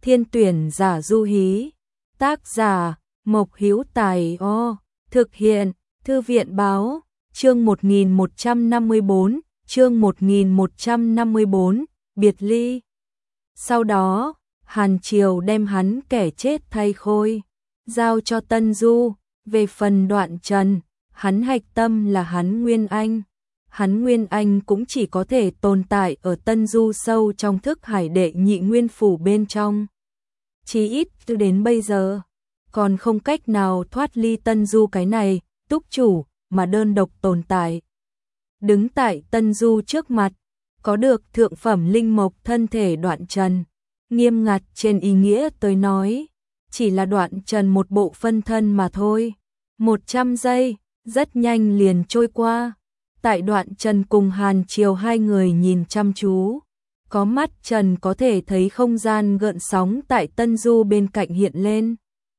Thiên tuyển giả du hí. Tác giả Mộc Hữu Tài. Thực hiện Thư viện báo. Chương 1154, chương 1154, biệt ly. Sau đó, Hàn Triều đem hắn kẻ chết thay khôi, giao cho Tân Du. Về phần Đoạn Trần, hắn hạch tâm là hắn Nguyên Anh. Hắn Nguyên Anh cũng chỉ có thể tồn tại ở Tân Du sâu trong thức hải đệ nhị nguyên phủ bên trong. Chí ít đến bây giờ, còn không cách nào thoát ly Tân Du cái này, túc chủ, mà đơn độc tồn tại. Đứng tại Tân Du trước mặt, có được thượng phẩm linh mộc thân thể Đoạn Trần. Nghiêm ngặt trên ý nghĩa tới nói, chỉ là Đoạn Trần một bộ phân thân mà thôi. 100 giây, rất nhanh liền trôi qua. Tại Đoạn Trần cùng Hàn Triều hai người nhìn chăm chú. Có mắt Trần có thể thấy không gian gợn sóng tại Tân Du bên cạnh hiện lên.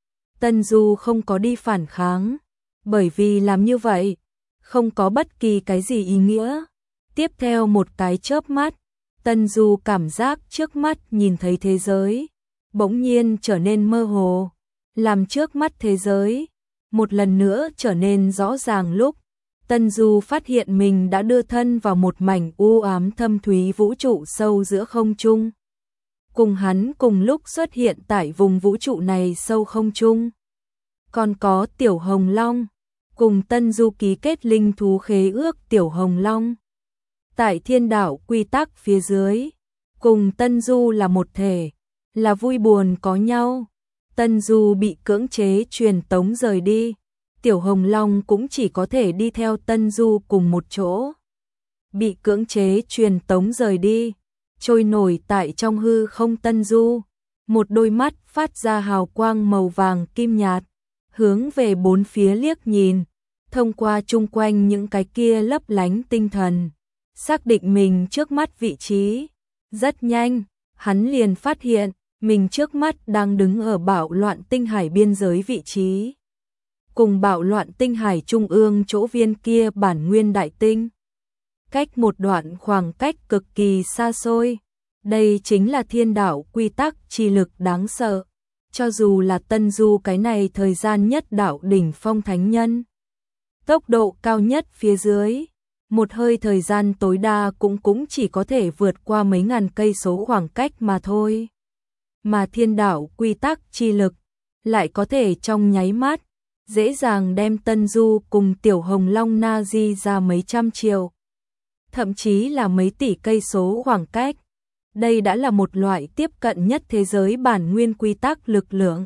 Tân Du không có đi phản kháng, bởi vì làm như vậy, không có bất kỳ cái gì ý nghĩa. Tiếp theo một cái chớp mắt, Tân Du cảm giác trước mắt nhìn thấy thế giới, bỗng nhiên trở nên mơ hồ, làm trước mắt thế giới một lần nữa trở nên rõ ràng lúc Tân Du phát hiện mình đã đưa thân vào một mảnh u ám thâm thúy vũ trụ sâu giữa không trung. Cùng hắn cùng lúc xuất hiện tại vùng vũ trụ này sâu không trung. Còn có Tiểu Hồng Long, cùng Tân Du ký kết linh thú khế ước Tiểu Hồng Long. Tại thiên đạo quy tắc phía dưới, cùng Tân Du là một thể, là vui buồn có nhau. Tân Du bị cưỡng chế truyền tống rời đi, Tiểu Hồng Long cũng chỉ có thể đi theo Tân Du cùng một chỗ. Bị cưỡng chế truyền tống rời đi, trôi nổi tại trong hư không Tân Du, một đôi mắt phát ra hào quang màu vàng kim nhạt, hướng về bốn phía liếc nhìn, thông qua chung quanh những cái kia lấp lánh tinh thần, xác định mình trước mắt vị trí. Rất nhanh, hắn liền phát hiện mình trước mắt đang đứng ở bạo loạn tinh hải biên giới vị trí, cùng bạo loạn tinh hải trung ương chỗ viên kia bản nguyên đại tinh, cách một đoạn khoảng cách cực kỳ xa xôi. Đây chính là thiên đạo quy tắc chi lực đáng sợ, cho dù là Tân Du cái này thời gian nhất đạo đỉnh phong thánh nhân, tốc độ cao nhất phía dưới, một hơi thời gian tối đa cũng chỉ có thể vượt qua mấy ngàn cây số khoảng cách mà thôi. Mà thiên đạo quy tắc chi lực lại có thể trong nháy mắt dễ dàng đem Tân Du cùng Tiểu Hồng Long na di ra mấy trăm triệu, thậm chí là mấy tỷ cây số khoảng cách. Đây đã là một loại tiếp cận nhất thế giới bản nguyên quy tắc lực lượng.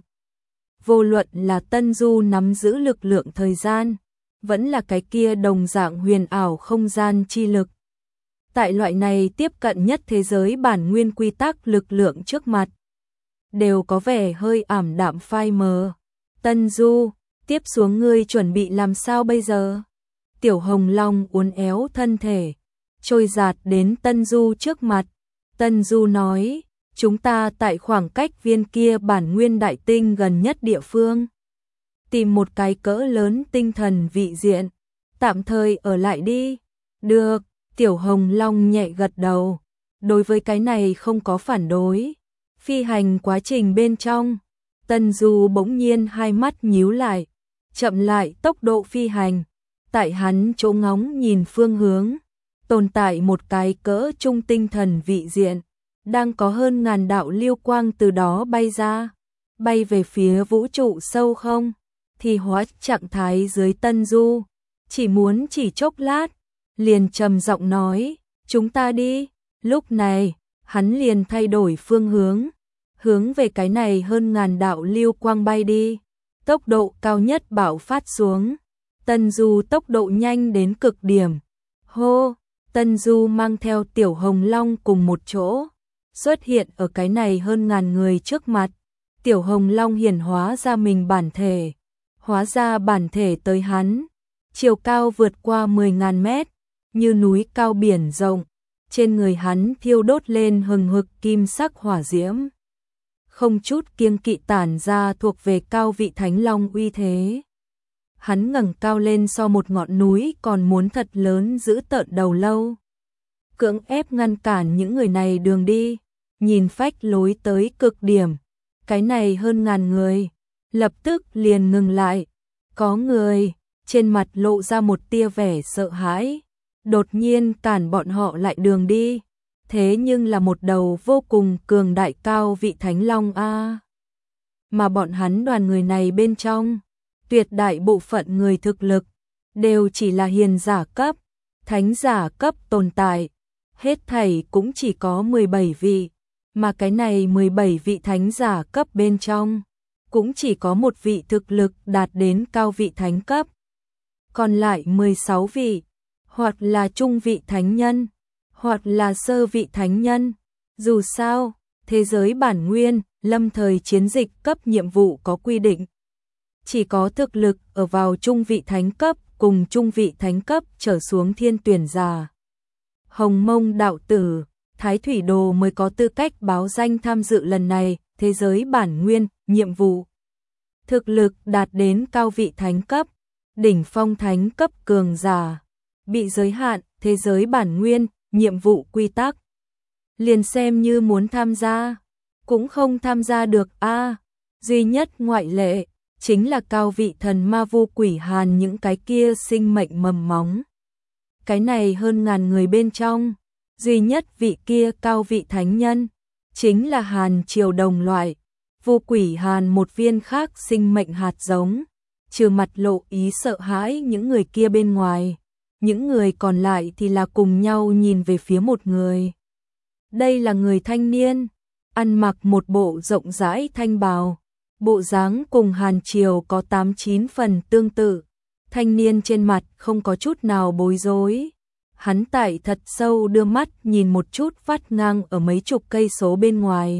Vô luận là Tân Du nắm giữ lực lượng thời gian, vẫn là cái kia đồng dạng huyền ảo không gian chi lực. Tại loại này tiếp cận nhất thế giới bản nguyên quy tắc lực lượng trước mặt, đều có vẻ hơi ảm đạm phai mờ. Tân Du, tiếp xuống ngươi chuẩn bị làm sao bây giờ? Tiểu Hồng Long uốn éo thân thể, trôi dạt đến Tân Du trước mặt. Tân Du nói, chúng ta tại khoảng cách viên kia bản nguyên đại tinh gần nhất địa phương, tìm một cái cỡ lớn tinh thần vị diện, tạm thời ở lại đi. Được, Tiểu Hồng Long nhẹ gật đầu, đối với cái này không có phản đối. Phi hành quá trình bên trong, Tân Du bỗng nhiên hai mắt nhíu lại, chậm lại tốc độ phi hành. Tại hắn chỗ ngóng nhìn phương hướng, tồn tại một cái cỡ trung tinh thần vị diện, đang có hơn ngàn đạo lưu quang từ đó bay ra, bay về phía vũ trụ sâu không thì hóa trạng thái dưới Tân Du, chỉ chốc lát, liền trầm giọng nói, chúng ta đi. Lúc này, hắn liền thay đổi phương hướng về cái này hơn ngàn đạo lưu quang bay đi, tốc độ cao nhất bạo phát xuống. Tân Du tốc độ nhanh đến cực điểm. Hô, Tân Du mang theo Tiểu Hồng Long cùng một chỗ, xuất hiện ở cái này hơn ngàn người trước mặt. Tiểu Hồng Long hiển hóa ra mình bản thể, hóa ra bản thể tới hắn, chiều cao vượt qua 10.000 mét, như núi cao biển rộng, trên người hắn thiêu đốt lên hừng hực kim sắc hỏa diễm, không chút kiêng kỵ tản ra thuộc về cao vị thánh long uy thế. Hắn ngẩng cao lên so một ngọn núi còn muốn thật lớn giữ tợn đầu lâu, cưỡng ép ngăn cản những người này đường đi, nhìn phách lối tới cực điểm, cái này hơn ngàn người, lập tức liền ngừng lại. Có người, trên mặt lộ ra một tia vẻ sợ hãi, đột nhiên cản bọn họ lại đường đi. Thế nhưng là một đầu vô cùng cường đại cao vị thánh long a. Mà bọn hắn đoàn người này bên trong, tuyệt đại bộ phận người thực lực đều chỉ là hiền giả cấp, thánh giả cấp tồn tại, hết thảy cũng chỉ có 17 vị, mà cái này 17 vị thánh giả cấp bên trong, cũng chỉ có một vị thực lực đạt đến cao vị thánh cấp. Còn lại 16 vị, hoặc là trung vị thánh nhân, hoặc là sơ vị thánh nhân. Dù sao, thế giới bản nguyên, lâm thời chiến dịch cấp nhiệm vụ có quy định. Chỉ có thực lực ở vào trung vị thánh cấp cùng trung vị thánh cấp trở xuống thiên tuyển giả. Hồng Mông đạo tử, Thái Thủy Đồ mới có tư cách báo danh tham dự lần này thế giới bản nguyên nhiệm vụ. Thực lực đạt đến cao vị thánh cấp, đỉnh phong thánh cấp cường giả, bị giới hạn thế giới bản nguyên nhiệm vụ quy tắc. Liền xem như muốn tham gia, cũng không tham gia được a. Duy nhất ngoại lệ chính là cao vị thần ma vu quỷ hàn những cái kia sinh mệnh mầm móng. Cái này hơn ngàn người bên trong, duy nhất vị kia cao vị thánh nhân, chính là Hàn Triều đồng loại, vu quỷ hàn một viên khác sinh mệnh hạt giống, trừ mặt lộ ý sợ hãi những người kia bên ngoài, những người còn lại thì là cùng nhau nhìn về phía một người. Đây là người thanh niên, ăn mặc một bộ rộng rãi thanh bào, bộ dáng cùng Hàn Triều có 8-9 phần tương tự. Thanh niên trên mặt không có chút nào bối rối. Hắn tại thật sâu đưa mắt nhìn một chút vắt ngang ở mấy chục cây số bên ngoài.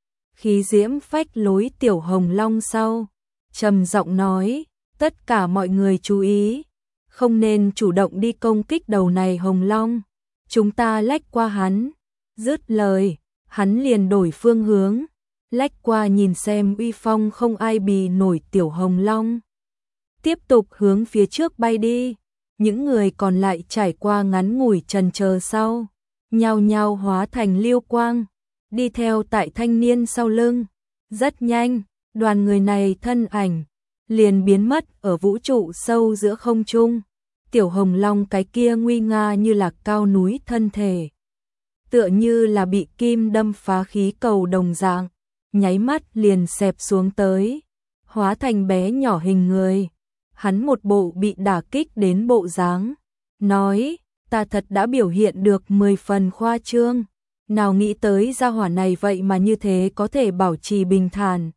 Khí diễm phách lối tiểu hồng long sau, trầm giọng nói, tất cả mọi người chú ý, không nên chủ động đi công kích đầu này hồng long, chúng ta lách qua hắn. Dứt lời, hắn liền đổi phương hướng, lách qua nhìn xem uy phong không ai bì nổi tiểu hồng long. Tiếp tục hướng phía trước bay đi, những người còn lại trải qua ngắn ngủi chần chờ sau, nhao nhao hóa thành lưu quang, đi theo tại thanh niên sau lưng. Rất nhanh, đoàn người này thân ảnh liền biến mất ở vũ trụ sâu giữa không trung. Tiểu hồng long cái kia nguy nga như là cao núi thân thể, tựa như là bị kim đâm phá khí cầu đồng dạng, nháy mắt liền xẹp xuống tới, hóa thành bé nhỏ hình người. Hắn một bộ bị đả kích đến bộ dáng, nói, ta thật đã biểu hiện được 10 phần khoa trương, nào nghĩ tới gia hỏa này vậy mà như thế có thể bảo trì bình thản,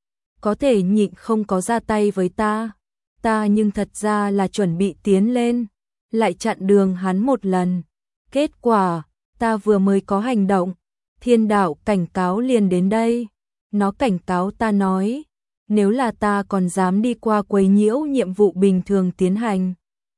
có thể nhịn không có ra tay với ta nhưng thật ra là chuẩn bị tiến lên, lại chặn đường hắn một lần. Kết quả, ta vừa mới có hành động, thiên đạo cảnh cáo liền đến đây, nó cảnh cáo ta nói, nếu là ta còn dám đi qua quấy nhiễu nhiệm vụ bình thường tiến hành,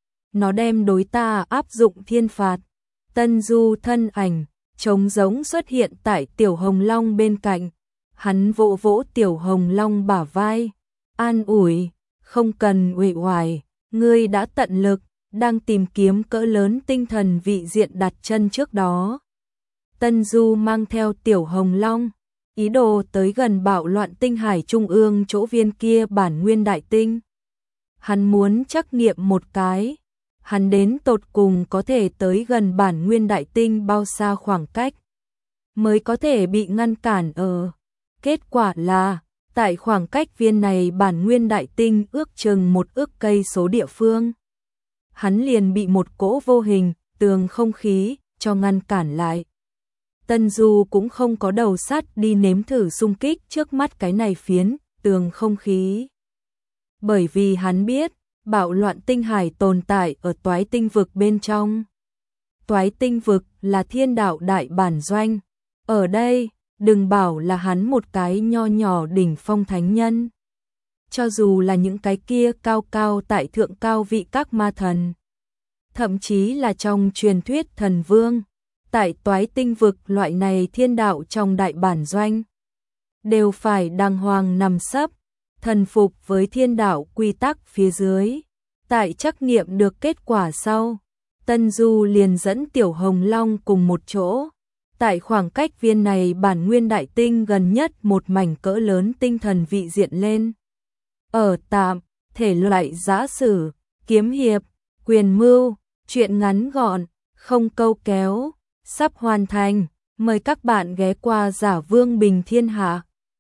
nó đem đối ta áp dụng thiên phạt. Tân Du thân ảnh trống rỗng xuất hiện tại tiểu hồng long bên cạnh, hắn vỗ vỗ tiểu hồng long bả vai, an ủi, không cần uể oải, ngươi đã tận lực, đang tìm kiếm cỡ lớn tinh thần vị diện đặt chân trước đó. Tân Du mang theo tiểu hồng long, ý đồ tới gần bạo loạn tinh hải trung ương chỗ viên kia bản nguyên đại tinh. Hắn muốn trắc nghiệm một cái, hắn đến tột cùng có thể tới gần bản nguyên đại tinh bao xa khoảng cách, mới có thể bị ngăn cản ở. Kết quả là, tại khoảng cách viên này bản nguyên đại tinh ước chừng 1 ức cây số địa phương, hắn liền bị một cỗ vô hình, tường không khí, cho ngăn cản lại. Tân Du cũng không có đầu sắt đi nếm thử xung kích trước mắt cái này phiến, tường không khí. Bởi vì hắn biết, bạo loạn tinh hải tồn tại ở toái tinh vực bên trong. Toái tinh vực là thiên đạo đại bản doanh. Ở đây, đừng bảo là hắn một cái nho nhỏ đỉnh phong thánh nhân. Cho dù là những cái kia cao cao tại thượng cao vị các ma thần, thậm chí là trong truyền thuyết thần vương, tại toái tinh vực loại này thiên đạo trong đại bản doanh, đều phải đàng hoàng nằm sấp, thần phục với thiên đạo quy tắc phía dưới. Tại trắc nghiệm được kết quả sau, Tân Du liền dẫn Tiểu Hồng Long cùng một chỗ, Tại khoảng cách viên này bản nguyên đại tinh gần nhất một mảnh cỡ lớn tinh thần vị diện lên. Ở tạm, thể loại giã sử, kiếm hiệp, quyền mưu, truyện ngắn gọn, không câu kéo, sắp hoàn thành. Mời các bạn ghé qua Giả Vương Bình Thiên Hạ.